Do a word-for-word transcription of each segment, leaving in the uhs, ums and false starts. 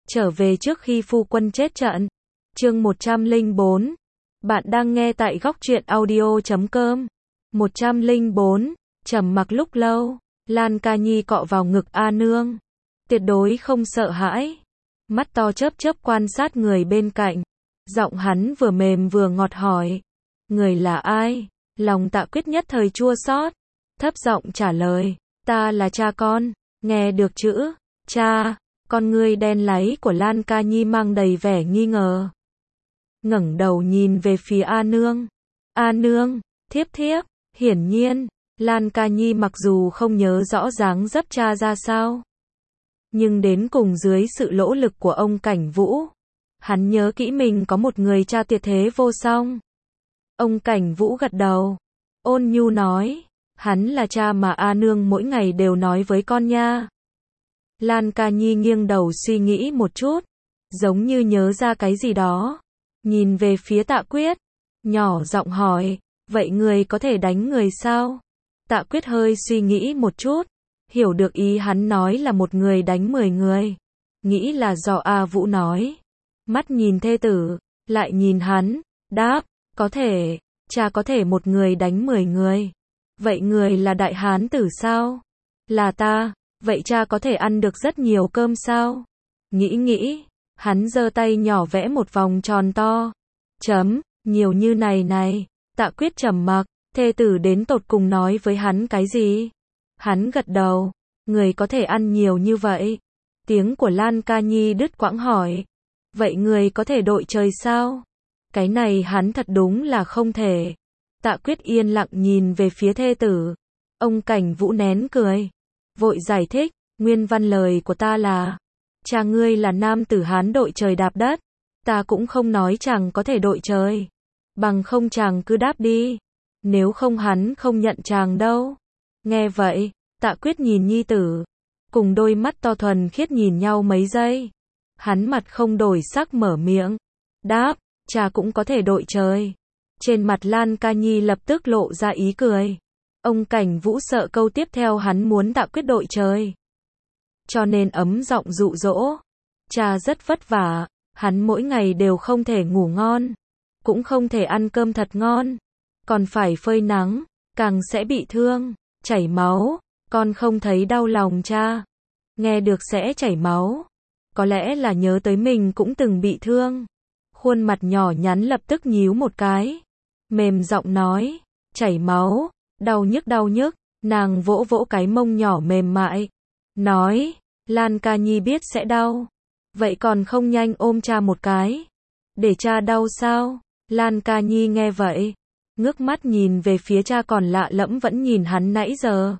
trở về trước khi phu quân chết trận. Chương một trăm lẻ bốn. Bạn đang nghe tại góc truyện audio chấm com. một trăm lẻ bốn. Trầm mặc lúc lâu, Lan Ca Nhi cọ vào ngực A Nương. Tuyệt đối không sợ hãi. Mắt to chớp chớp quan sát người bên cạnh. Giọng hắn vừa mềm vừa ngọt hỏi. Người là ai? Lòng Tạ Quyết nhất thời chua xót. Thấp giọng trả lời. Ta là cha con. Nghe được chữ cha, con ngươi đen láy của Lan Ca Nhi mang đầy vẻ nghi ngờ. Ngẩng đầu nhìn về phía A Nương. A Nương, thiếp thiếp, hiển nhiên, Lan Ca Nhi mặc dù không nhớ rõ dáng dấp cha ra sao, nhưng đến cùng dưới sự nỗ lực của ông Cảnh Vũ, hắn nhớ kỹ mình có một người cha tuyệt thế vô song. Ông Cảnh Vũ gật đầu, ôn nhu nói, hắn là cha mà A Nương mỗi ngày đều nói với con nha. Lan Ca Nhi nghiêng đầu suy nghĩ một chút, giống như nhớ ra cái gì đó, nhìn về phía Tạ Quyết, nhỏ giọng hỏi, vậy người có thể đánh người sao? Tạ Quyết hơi suy nghĩ một chút, hiểu được ý hắn nói là một người đánh mười người, nghĩ là do A Vũ nói. Mắt nhìn thê tử, lại nhìn hắn, đáp, có thể, cha có thể một người đánh mười người. Vậy người là đại hán tử sao? Là ta, vậy cha có thể ăn được rất nhiều cơm sao? Nghĩ nghĩ, hắn giơ tay nhỏ vẽ một vòng tròn to. Chấm, nhiều như này này. Tạ Quyết trầm mặc, thê tử đến tột cùng nói với hắn cái gì? Hắn gật đầu, người có thể ăn nhiều như vậy. Tiếng của Lan Ca Nhi đứt quãng hỏi, vậy người có thể đội trời sao? Cái này hắn thật đúng là không thể. Tạ Quyết yên lặng nhìn về phía thê tử. Ông Cảnh Vũ nén cười, vội giải thích, nguyên văn lời của ta là, cha ngươi là nam tử hán đội trời đạp đất, ta cũng không nói chàng có thể đội trời, bằng không chàng cứ đáp đi, nếu không hắn không nhận chàng đâu. Nghe vậy, Tạ Quyết nhìn nhi tử, cùng đôi mắt to thuần khiết nhìn nhau mấy giây, hắn mặt không đổi sắc mở miệng, đáp, cha cũng có thể đội trời. Trên mặt Lan Ca Nhi lập tức lộ ra ý cười. Ông Cảnh Vũ sợ câu tiếp theo hắn muốn Tạ Quyết đội trời, cho nên ấm giọng dụ dỗ. Cha rất vất vả, hắn mỗi ngày đều không thể ngủ ngon, cũng không thể ăn cơm thật ngon, còn phải phơi nắng, càng sẽ bị thương, chảy máu, con không thấy đau lòng cha. Nghe được sẽ chảy máu, có lẽ là nhớ tới mình cũng từng bị thương. Khuôn mặt nhỏ nhắn lập tức nhíu một cái, mềm giọng nói, chảy máu, đau nhức đau nhức, nàng vỗ vỗ cái mông nhỏ mềm mại, nói, Lan Ca Nhi biết sẽ đau, vậy còn không nhanh ôm cha một cái, để cha đau sao? Lan Ca Nhi nghe vậy, ngước mắt nhìn về phía cha còn lạ lẫm vẫn nhìn hắn nãy giờ.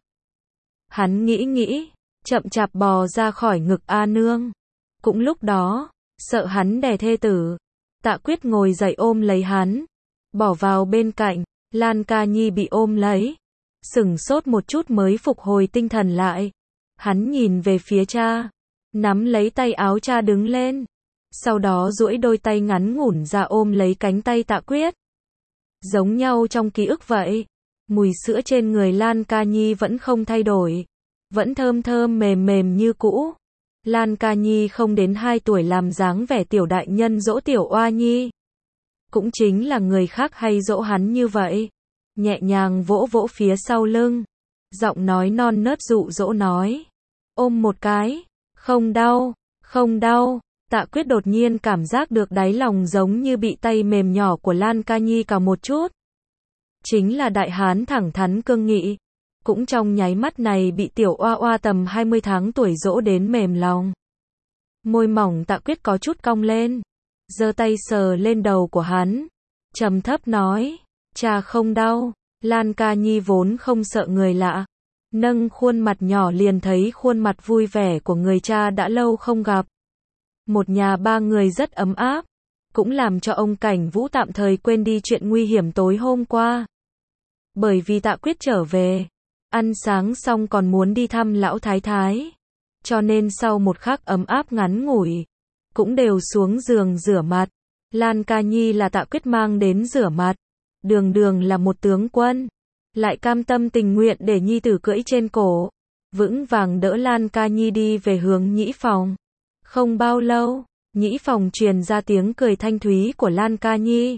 Hắn nghĩ nghĩ, chậm chạp bò ra khỏi ngực A Nương. Cũng lúc đó, sợ hắn đè thê tử, Tạ Quyết ngồi dậy ôm lấy hắn, bỏ vào bên cạnh. Lan Ca Nhi bị ôm lấy, sửng sốt một chút mới phục hồi tinh thần lại. Hắn nhìn về phía cha, nắm lấy tay áo cha đứng lên, sau đó duỗi đôi tay ngắn ngủn ra ôm lấy cánh tay Tạ Quyết. Giống nhau trong ký ức vậy, mùi sữa trên người Lan Ca Nhi vẫn không thay đổi, vẫn thơm thơm mềm mềm như cũ. Lan Ca Nhi không đến hai tuổi làm dáng vẻ tiểu đại nhân dỗ tiểu oa nhi. Cũng chính là người khác hay dỗ hắn như vậy, nhẹ nhàng vỗ vỗ phía sau lưng, giọng nói non nớt dụ dỗ nói, ôm một cái, không đau, không đau. Tạ Quyết đột nhiên cảm giác được đáy lòng giống như bị tay mềm nhỏ của Lan Ca Nhi cào một chút. Chính là đại hán thẳng thắn cương nghị, cũng trong nháy mắt này bị tiểu oa oa tầm hai mươi tháng tuổi dỗ đến mềm lòng. Môi mỏng Tạ Quyết có chút cong lên, giơ tay sờ lên đầu của hắn, trầm thấp nói, cha không đau. Lan Ca Nhi vốn không sợ người lạ, nâng khuôn mặt nhỏ liền thấy khuôn mặt vui vẻ của người cha đã lâu không gặp. Một nhà ba người rất ấm áp, cũng làm cho ông Cảnh Vũ tạm thời quên đi chuyện nguy hiểm tối hôm qua. Bởi vì Tạ Quyết trở về, ăn sáng xong còn muốn đi thăm lão thái thái, cho nên sau một khắc ấm áp ngắn ngủi, cũng đều xuống giường rửa mặt. Lan Ca Nhi là Tạ Quyết mang đến rửa mặt, đường đường là một tướng quân, lại cam tâm tình nguyện để nhi tử cưỡi trên cổ, vững vàng đỡ Lan Ca Nhi đi về hướng nhĩ phòng. Không bao lâu, nhĩ phòng truyền ra tiếng cười thanh thúy của Lan Ca Nhi.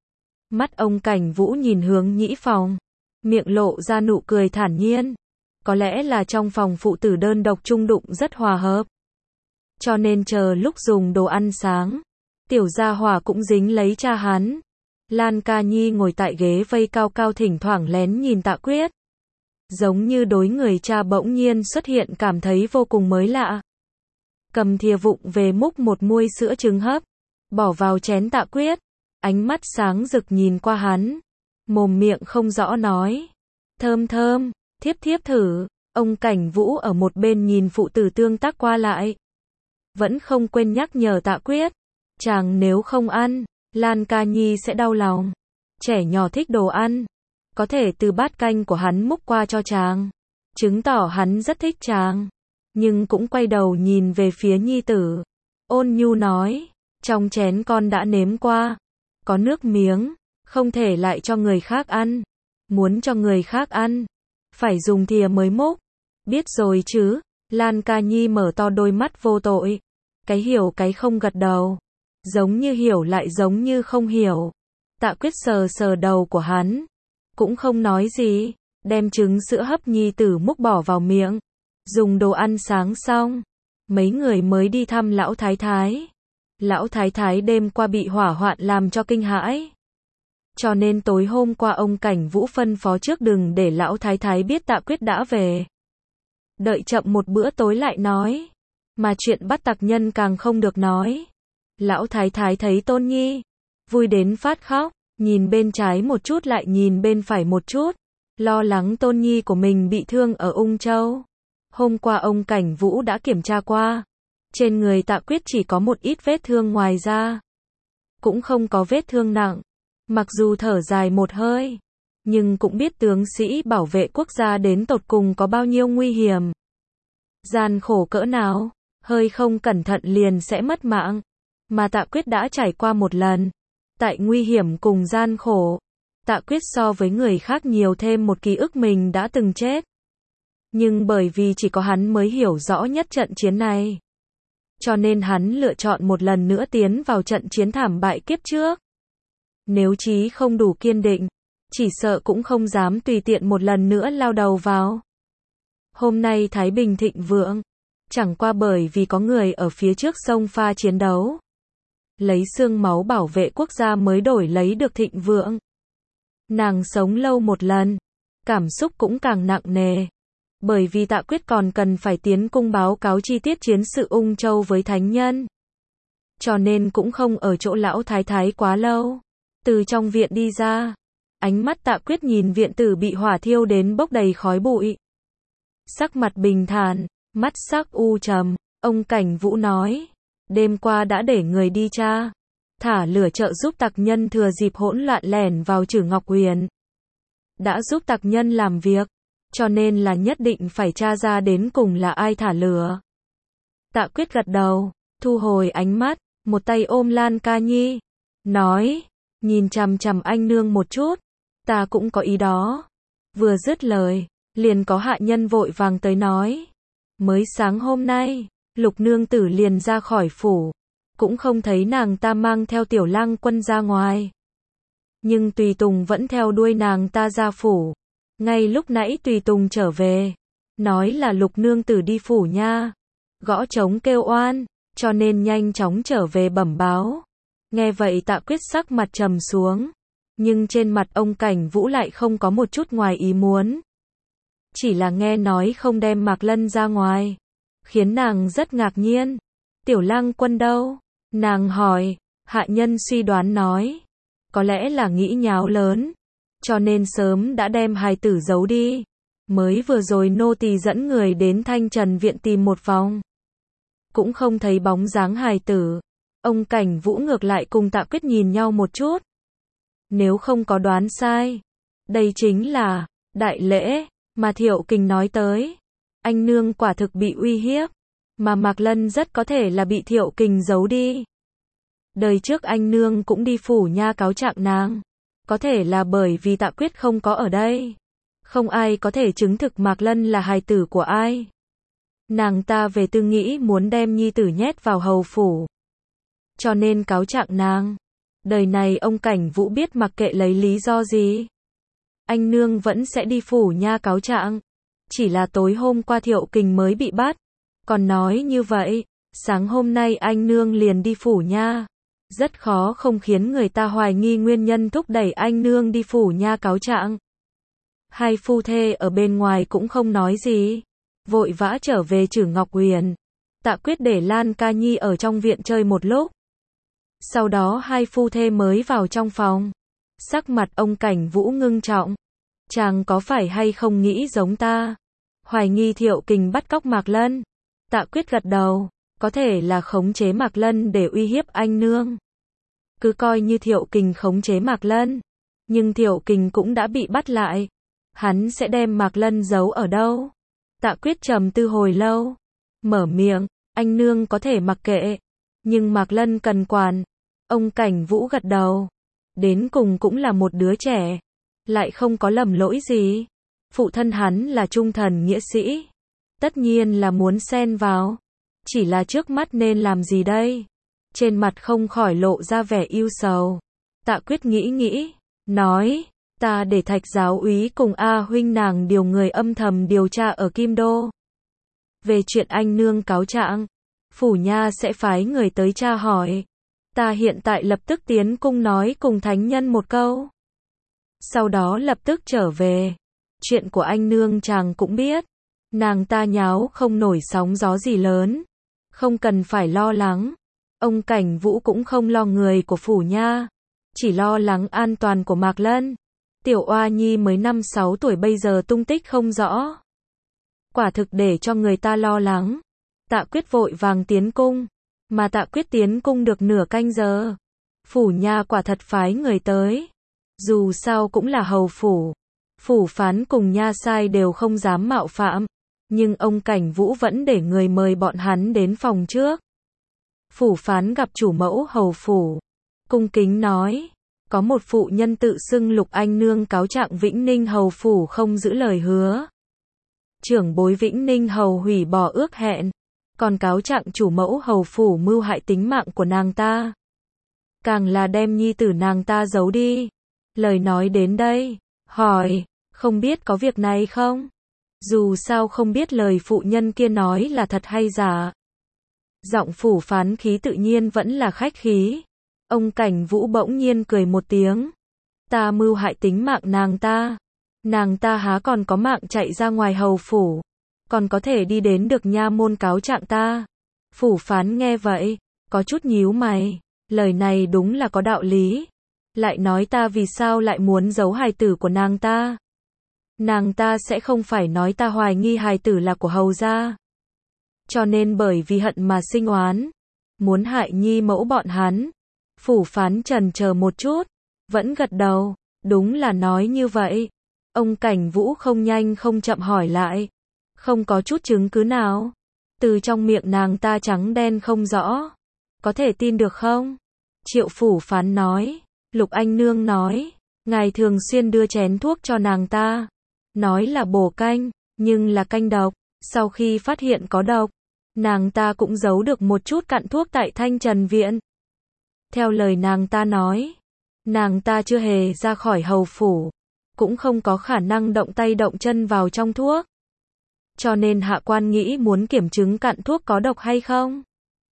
Mắt ông Cảnh Vũ nhìn hướng nhĩ phòng, miệng lộ ra nụ cười thản nhiên. Có lẽ là trong phòng phụ tử đơn độc chung đụng rất hòa hợp. Cho nên chờ lúc dùng đồ ăn sáng, tiểu gia hỏa cũng dính lấy cha hắn. Lan Ca Nhi ngồi tại ghế vây cao cao thỉnh thoảng lén nhìn Tạ Quyết. Giống như đối người cha bỗng nhiên xuất hiện cảm thấy vô cùng mới lạ. Cầm thìa vụng về múc một muôi sữa trứng hấp, bỏ vào chén Tạ Quyết. Ánh mắt sáng rực nhìn qua hắn. Mồm miệng không rõ nói. Thơm thơm, thiếp thiếp thử. Ông Cảnh Vũ ở một bên nhìn phụ tử tương tác qua lại. Vẫn không quên nhắc nhở Tạ Quyết. Chàng nếu không ăn, Lan Ca Nhi sẽ đau lòng. Trẻ nhỏ thích đồ ăn. Có thể từ bát canh của hắn múc qua cho chàng. Chứng tỏ hắn rất thích chàng. Nhưng cũng quay đầu nhìn về phía nhi tử. Ôn nhu nói. Trong chén con đã nếm qua. Có nước miếng. Không thể lại cho người khác ăn. Muốn cho người khác ăn. Phải dùng thìa mới múc. Biết rồi chứ. Lan Ca Nhi mở to đôi mắt vô tội. Cái hiểu cái không gật đầu. Giống như hiểu lại giống như không hiểu. Tạ Quyết sờ sờ đầu của hắn. Cũng không nói gì. Đem trứng sữa hấp nhi tử múc bỏ vào miệng. Dùng đồ ăn sáng xong. Mấy người mới đi thăm lão thái thái. Lão thái thái đêm qua bị hỏa hoạn làm cho kinh hãi. Cho nên tối hôm qua ông Cảnh Vũ phân phó trước đừng để lão thái thái biết Tạ Quyết đã về. Đợi chậm một bữa tối lại nói. Mà chuyện bắt tặc nhân càng không được nói. Lão thái thái thấy Tôn Nhi. Vui đến phát khóc. Nhìn bên trái một chút lại nhìn bên phải một chút. Lo lắng Tôn Nhi của mình bị thương ở Ung Châu. Hôm qua ông Cảnh Vũ đã kiểm tra qua. Trên người Tạ Quyết chỉ có một ít vết thương ngoài ra. Cũng không có vết thương nặng. Mặc dù thở dài một hơi. Nhưng cũng biết tướng sĩ bảo vệ quốc gia đến tột cùng có bao nhiêu nguy hiểm. Gian khổ cỡ nào. Hơi không cẩn thận liền sẽ mất mạng. Mà Tạ Quyết đã trải qua một lần. Tại nguy hiểm cùng gian khổ. Tạ Quyết so với người khác nhiều thêm một ký ức mình đã từng chết. Nhưng bởi vì chỉ có hắn mới hiểu rõ nhất trận chiến này. Cho nên hắn lựa chọn một lần nữa tiến vào trận chiến thảm bại kiếp trước. Nếu chí không đủ kiên định, chỉ sợ cũng không dám tùy tiện một lần nữa lao đầu vào. Hôm nay Thái Bình thịnh vượng. Chẳng qua bởi vì có người ở phía trước sông pha chiến đấu. Lấy xương máu bảo vệ quốc gia mới đổi lấy được thịnh vượng. Nàng sống lâu một lần. Cảm xúc cũng càng nặng nề. Bởi vì Tạ Quyết còn cần phải tiến cung báo cáo chi tiết chiến sự Ung Châu với thánh nhân. Cho nên cũng không ở chỗ lão thái thái quá lâu. Từ trong viện đi ra. Ánh mắt Tạ Quyết nhìn viện tử bị hỏa thiêu đến bốc đầy khói bụi. Sắc mặt bình thản, mắt sắc u trầm. Ông Cảnh Vũ nói. Đêm qua đã để người đi tra. Thả lửa trợ giúp tặc nhân thừa dịp hỗn loạn lẻn vào Trử Ngọc Huyền. Đã giúp tặc nhân làm việc. Cho nên là nhất định phải tra ra đến cùng là ai thả lửa. Tạ Quyết gật đầu, thu hồi ánh mắt, một tay ôm Lan Ca Nhi. Nói, nhìn chằm chằm anh nương một chút. Ta cũng có ý đó. Vừa dứt lời, liền có hạ nhân vội vàng tới nói. Mới sáng hôm nay, Lục nương tử liền ra khỏi phủ. Cũng không thấy nàng ta mang theo Tiểu Lang Quân ra ngoài. Nhưng Tùy Tùng vẫn theo đuôi nàng ta ra phủ. Ngay lúc nãy Tùy Tùng trở về. Nói là Lục nương tử đi phủ nha. Gõ trống kêu oan. Cho nên nhanh chóng trở về bẩm báo. Nghe vậy Tạ Quyết sắc mặt trầm xuống. Nhưng trên mặt ông Cảnh Vũ lại không có một chút ngoài ý muốn. Chỉ là nghe nói không đem Mạc Lân ra ngoài. Khiến nàng rất ngạc nhiên. Tiểu Lang Quân đâu? Nàng hỏi. Hạ nhân suy đoán nói. Có lẽ là nghĩ nháo lớn. Cho nên sớm đã đem hài tử giấu đi. Mới vừa rồi nô tỳ dẫn người đến Thanh Trần viện tìm một vòng. Cũng không thấy bóng dáng hài tử. Ông Cảnh Vũ ngược lại cùng Tạ Quyết nhìn nhau một chút. Nếu không có đoán sai. Đây chính là đại lễ mà Thiệu Kình nói tới. Anh nương quả thực bị uy hiếp. Mà Mạc Lân rất có thể là bị Thiệu Kình giấu đi. Đời trước anh nương cũng đi phủ nha cáo trạng nàng. Có thể là bởi vì Tạ Quyết không có ở đây. Không ai có thể chứng thực Mạc Lân là hài tử của ai. Nàng ta về tư nghĩ muốn đem nhi tử nhét vào hầu phủ. Cho nên cáo trạng nàng. Đời này ông Cảnh Vũ biết mặc kệ lấy lý do gì, anh nương vẫn sẽ đi phủ nha cáo trạng. Chỉ là tối hôm qua Thiệu Kình mới bị bắt. Còn nói như vậy, sáng hôm nay anh nương liền đi phủ nha. Rất khó không khiến người ta hoài nghi nguyên nhân thúc đẩy anh nương đi phủ nha cáo trạng. Hai phu thê ở bên ngoài cũng không nói gì, vội vã trở về Trử Ngọc Huyền. Tạ Quyết để Lan Ca Nhi ở trong viện chơi một lúc. Sau đó hai phu thê mới vào trong phòng. Sắc mặt ông Cảnh Vũ ngưng trọng. Chàng có phải hay không nghĩ giống ta? Hoài nghi Thiệu Kình bắt cóc Mạc Lân. Tạ Quyết gật đầu. Có thể là khống chế Mạc Lân để uy hiếp anh nương. Cứ coi như Thiệu Kình khống chế Mạc Lân. Nhưng Thiệu Kình cũng đã bị bắt lại. Hắn sẽ đem Mạc Lân giấu ở đâu? Tạ Quyết trầm tư hồi lâu. Mở miệng, anh nương có thể mặc kệ. Nhưng Mạc Lân cần quản. Ông Cảnh Vũ gật đầu. Đến cùng cũng là một đứa trẻ. Lại không có lầm lỗi gì. Phụ thân hắn là trung thần nghĩa sĩ. Tất nhiên là muốn xen vào. Chỉ là trước mắt nên làm gì đây? Trên mặt không khỏi lộ ra vẻ ưu sầu. Tạ Quyết nghĩ nghĩ. Nói, ta để Thạch giáo úy cùng A huynh nàng điều người âm thầm điều tra ở Kim Đô. Về chuyện anh nương cáo trạng, phủ nha sẽ phái người tới tra hỏi. Ta hiện tại lập tức tiến cung nói cùng thánh nhân một câu. Sau đó lập tức trở về. Chuyện của anh nương chàng cũng biết. Nàng ta nháo không nổi sóng gió gì lớn. Không cần phải lo lắng. Ông Cảnh Vũ cũng không lo người của phủ nha. Chỉ lo lắng an toàn của Mạc Lân. Tiểu Oa Nhi mới năm sáu tuổi bây giờ tung tích không rõ. Quả thực để cho người ta lo lắng. Tạ Quyết vội vàng tiến cung. Mà Tạ Quyết tiến cung được nửa canh giờ. Phủ nha quả thật phái người tới. Dù sao cũng là hầu phủ. Phủ phán cùng nha sai đều không dám mạo phạm. Nhưng ông Cảnh Vũ vẫn để người mời bọn hắn đến phòng trước. Phủ phán gặp chủ mẫu hầu phủ. Cung kính nói. Có một phụ nhân tự xưng Lục Anh Nương cáo trạng Vĩnh Ninh hầu phủ không giữ lời hứa. Trưởng bối Vĩnh Ninh hầu hủy bỏ ước hẹn. Còn cáo trạng chủ mẫu hầu phủ mưu hại tính mạng của nàng ta. Càng là đem nhi tử nàng ta giấu đi. Lời nói đến đây. Hỏi. Không biết có việc này không? Dù sao không biết lời phụ nhân kia nói là thật hay giả. Giọng phủ phán khí tự nhiên vẫn là khách khí. Ông Cảnh Vũ bỗng nhiên cười một tiếng. Ta mưu hại tính mạng nàng ta. Nàng ta há còn có mạng chạy ra ngoài hầu phủ. Còn có thể đi đến được nha môn cáo trạng ta. Phủ phán nghe vậy. Có chút nhíu mày. Lời này đúng là có đạo lý. Lại nói ta vì sao lại muốn giấu hài tử của nàng ta. Nàng ta sẽ không phải nói ta hoài nghi hài tử là của hầu gia. Cho nên bởi vì hận mà sinh oán. Muốn hại nhi mẫu bọn hắn. Phủ phán trần chờ một chút. Vẫn gật đầu. Đúng là nói như vậy. Ông Cảnh Vũ không nhanh không chậm hỏi lại. Không có chút chứng cứ nào. Từ trong miệng nàng ta trắng đen không rõ. Có thể tin được không? Triệu phủ phán nói. Lục Anh Nương nói. Ngài thường xuyên đưa chén thuốc cho nàng ta. Nói là bổ canh. Nhưng là canh độc. Sau khi phát hiện có độc. Nàng ta cũng giấu được một chút cặn thuốc tại Thanh Trần Viện. Theo lời nàng ta nói. Nàng ta chưa hề ra khỏi hầu phủ. Cũng không có khả năng động tay động chân vào trong thuốc. Cho nên hạ quan nghĩ muốn kiểm chứng cặn thuốc có độc hay không.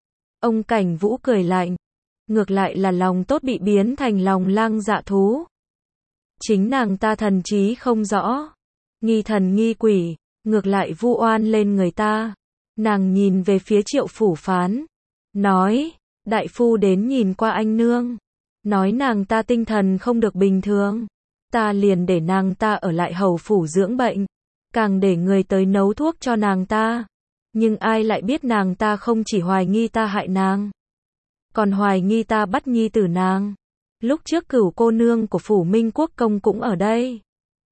Ông Cảnh Vũ cười lạnh. Ngược lại là lòng tốt bị biến thành lòng lang dạ thú. Chính nàng ta thần trí không rõ. Nghi thần nghi quỷ. Ngược lại vu oan lên người ta. Nàng nhìn về phía Triệu phủ phán. Nói. Đại phu đến nhìn qua anh nương. Nói nàng ta tinh thần không được bình thường. Ta liền để nàng ta ở lại hầu phủ dưỡng bệnh. Càng để người tới nấu thuốc cho nàng ta. Nhưng ai lại biết nàng ta không chỉ hoài nghi ta hại nàng. Còn hoài nghi ta bắt nhi tử nàng. Lúc trước Cửu cô nương của phủ Minh Quốc công cũng ở đây.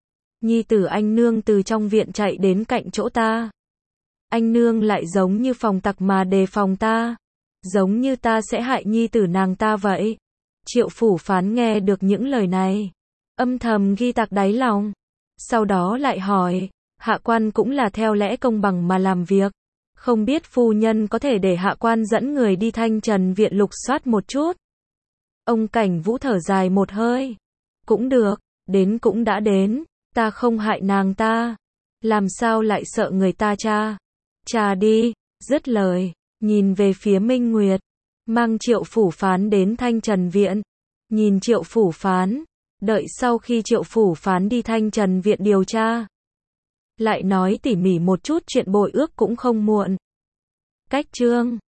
Nhi tử anh nương từ trong viện chạy đến cạnh chỗ ta. Anh nương lại giống như phòng tặc mà đề phòng ta. Giống như ta sẽ hại nhi tử nàng ta vậy. Triệu phủ phán nghe được những lời này. Âm thầm ghi tạc đáy lòng. Sau đó lại hỏi. Hạ quan cũng là theo lẽ công bằng mà làm việc. Không biết phu nhân có thể để hạ quan dẫn người đi Thanh Trần viện lục soát một chút. Ông Cảnh Vũ thở dài một hơi. Cũng được, đến cũng đã đến, ta không hại nàng ta. Làm sao lại sợ người ta tra? Tra đi, dứt lời, nhìn về phía Minh Nguyệt. Mang Triệu Phủ Phán đến Thanh Trần viện. Nhìn Triệu Phủ Phán, đợi sau khi Triệu Phủ Phán đi Thanh Trần viện điều tra. Lại nói tỉ mỉ một chút chuyện bội ước cũng không muộn. Cách chương